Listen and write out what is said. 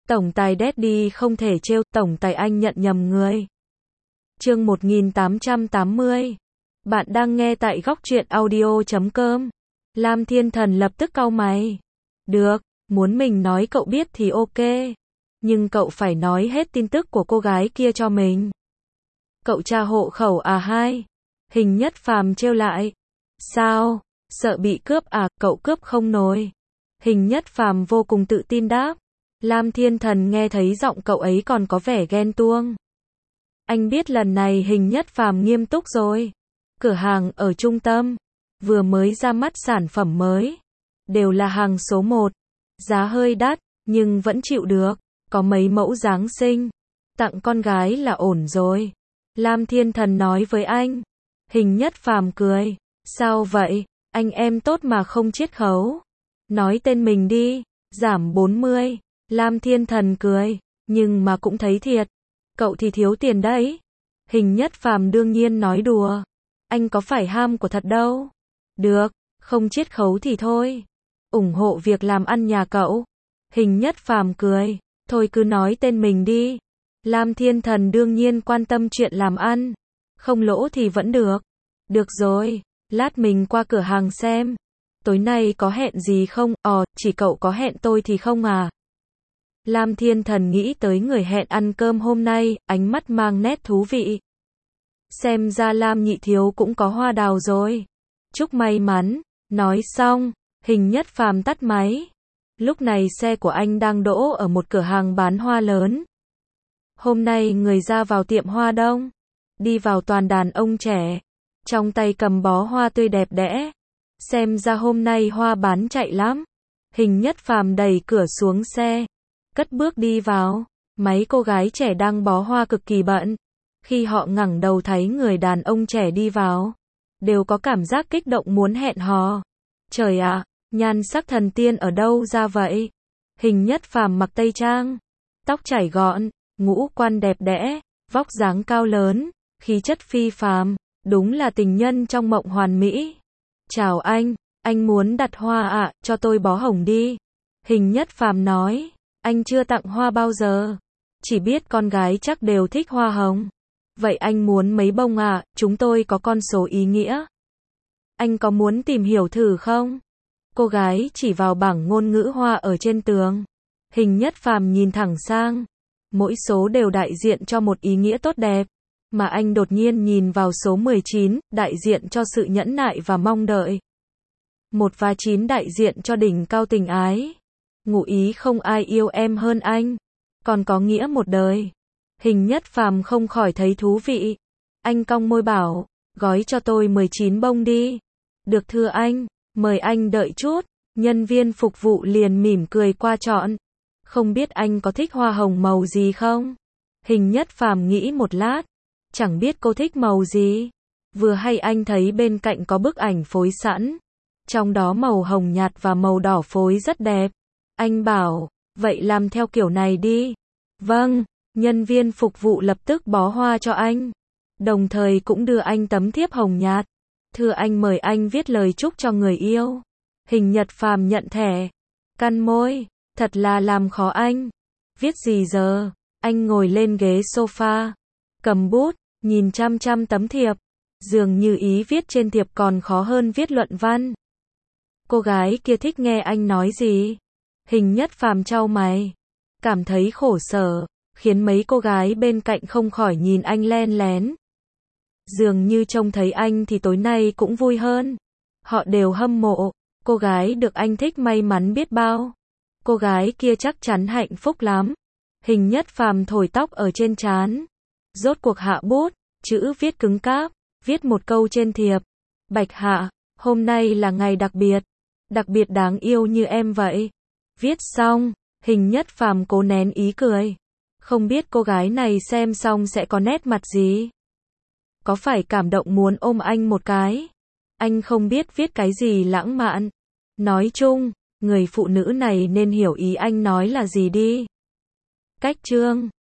Tổng tài Daddy không thể trêu, tổng tài anh nhận nhầm người. Chương 1880. Bạn đang nghe tại góc truyện audio.com. Lam Thiên Thần lập tức cau mày. Được, muốn mình nói cậu biết thì ok. Nhưng cậu phải nói hết tin tức của cô gái kia cho mình. Cậu tra hộ khẩu à hai? Hình Nhất Phàm trêu lại. Sao? Sợ bị cướp à? Cậu cướp không nổi. Hình Nhất Phàm vô cùng tự tin đáp. Lam Thiên Thần nghe thấy giọng cậu ấy còn có vẻ ghen tuông. Anh biết lần này Hình Nhất Phàm nghiêm túc rồi. Cửa hàng ở trung tâm vừa mới ra mắt sản phẩm mới, đều là hàng số 1. Giá hơi đắt, nhưng vẫn chịu được. Có mấy mẫu Giáng sinh, tặng con gái là ổn rồi. Lam Thiên Thần nói với anh. Hình Nhất Phàm cười. Sao vậy? Anh em tốt mà không chiết khấu. Nói tên mình đi. Giảm 40. Lam Thiên Thần cười. Nhưng mà cũng thấy thiệt. Cậu thì thiếu tiền đấy. Hình Nhất Phàm đương nhiên nói đùa. Anh có phải ham của thật đâu. Được, không chiết khấu thì thôi. Ủng hộ việc làm ăn nhà cậu. Hình Nhất Phàm cười. Thôi cứ nói tên mình đi. Lam Thiên Thần đương nhiên quan tâm chuyện làm ăn. Không lỗ thì vẫn được. Được rồi, lát mình qua cửa hàng xem. Tối nay có hẹn gì không? Chỉ cậu có hẹn tôi thì không à? Lam Thiên Thần nghĩ tới người hẹn ăn cơm hôm nay, ánh mắt mang nét thú vị. Xem ra Lam nhị thiếu cũng có hoa đào rồi. Chúc may mắn. Nói xong, Hình Nhất Phàm tắt máy. Lúc này xe của anh đang đỗ ở một cửa hàng bán hoa lớn. Hôm nay người ra vào tiệm hoa đông. Đi vào toàn đàn ông trẻ. Trong tay cầm bó hoa tươi đẹp đẽ. Xem ra hôm nay hoa bán chạy lắm. Hình Nhất Phàm đẩy cửa xuống xe. Cất bước đi vào. Mấy cô gái trẻ đang bó hoa cực kỳ bận. Khi họ ngẩng đầu thấy người đàn ông trẻ đi vào, đều có cảm giác kích động muốn hẹn hò. Trời ạ, nhan sắc thần tiên ở đâu ra vậy? Hình Nhất Phàm mặc tây trang, tóc chảy gọn, ngũ quan đẹp đẽ, vóc dáng cao lớn, khí chất phi phàm, đúng là tình nhân trong mộng hoàn mỹ. Chào anh muốn đặt hoa ạ, cho tôi bó hồng đi. Hình Nhất Phàm nói, anh chưa tặng hoa bao giờ, chỉ biết con gái chắc đều thích hoa hồng. Vậy anh muốn mấy bông à, chúng tôi có con số ý nghĩa. Anh có muốn tìm hiểu thử không? Cô gái chỉ vào bảng ngôn ngữ hoa ở trên tường. Hình Nhất Phàm nhìn thẳng sang. Mỗi số đều đại diện cho một ý nghĩa tốt đẹp. Mà anh đột nhiên nhìn vào số 19, đại diện cho sự nhẫn nại và mong đợi. 1 và 9 đại diện cho đỉnh cao tình ái. Ngụ ý không ai yêu em hơn anh. Còn có nghĩa một đời. Hình Nhất Phàm không khỏi thấy thú vị. Anh cong môi bảo, gói cho tôi 19 bông đi. Được thưa anh, mời anh đợi chút. Nhân viên phục vụ liền mỉm cười qua chọn. Không biết anh có thích hoa hồng màu gì không? Hình Nhất Phàm nghĩ một lát. Chẳng biết cô thích màu gì. Vừa hay anh thấy bên cạnh có bức ảnh phối sẵn. Trong đó màu hồng nhạt và màu đỏ phối rất đẹp. Anh bảo, vậy làm theo kiểu này đi. Vâng. Nhân viên phục vụ lập tức bó hoa cho anh. Đồng thời cũng đưa anh tấm thiếp hồng nhạt. Thưa anh, mời anh viết lời chúc cho người yêu. Hình Nhất Phàm nhận thẻ. Cắn môi. Thật là làm khó anh. Viết gì giờ? Anh ngồi lên ghế sofa. Cầm bút. Nhìn chăm chăm tấm thiệp. Dường như ý viết trên thiệp còn khó hơn viết luận văn. Cô gái kia thích nghe anh nói gì? Hình Nhất Phàm chau mày. Cảm thấy khổ sở. Khiến mấy cô gái bên cạnh không khỏi nhìn anh len lén. Dường như trông thấy anh thì tối nay cũng vui hơn. Họ đều hâm mộ. Cô gái được anh thích may mắn biết bao. Cô gái kia chắc chắn hạnh phúc lắm. Hình Nhất Phàm thổi tóc ở trên trán. Rốt cuộc hạ bút. Chữ viết cứng cáp. Viết một câu trên thiệp. Bạch Hạ, hôm nay là ngày đặc biệt. Đặc biệt đáng yêu như em vậy. Viết xong. Hình Nhất Phàm cố nén ý cười. Không biết cô gái này xem xong sẽ có nét mặt gì? Có phải cảm động muốn ôm anh một cái? Anh không biết viết cái gì lãng mạn. Nói chung, người phụ nữ này nên hiểu ý anh nói là gì đi. Cách chương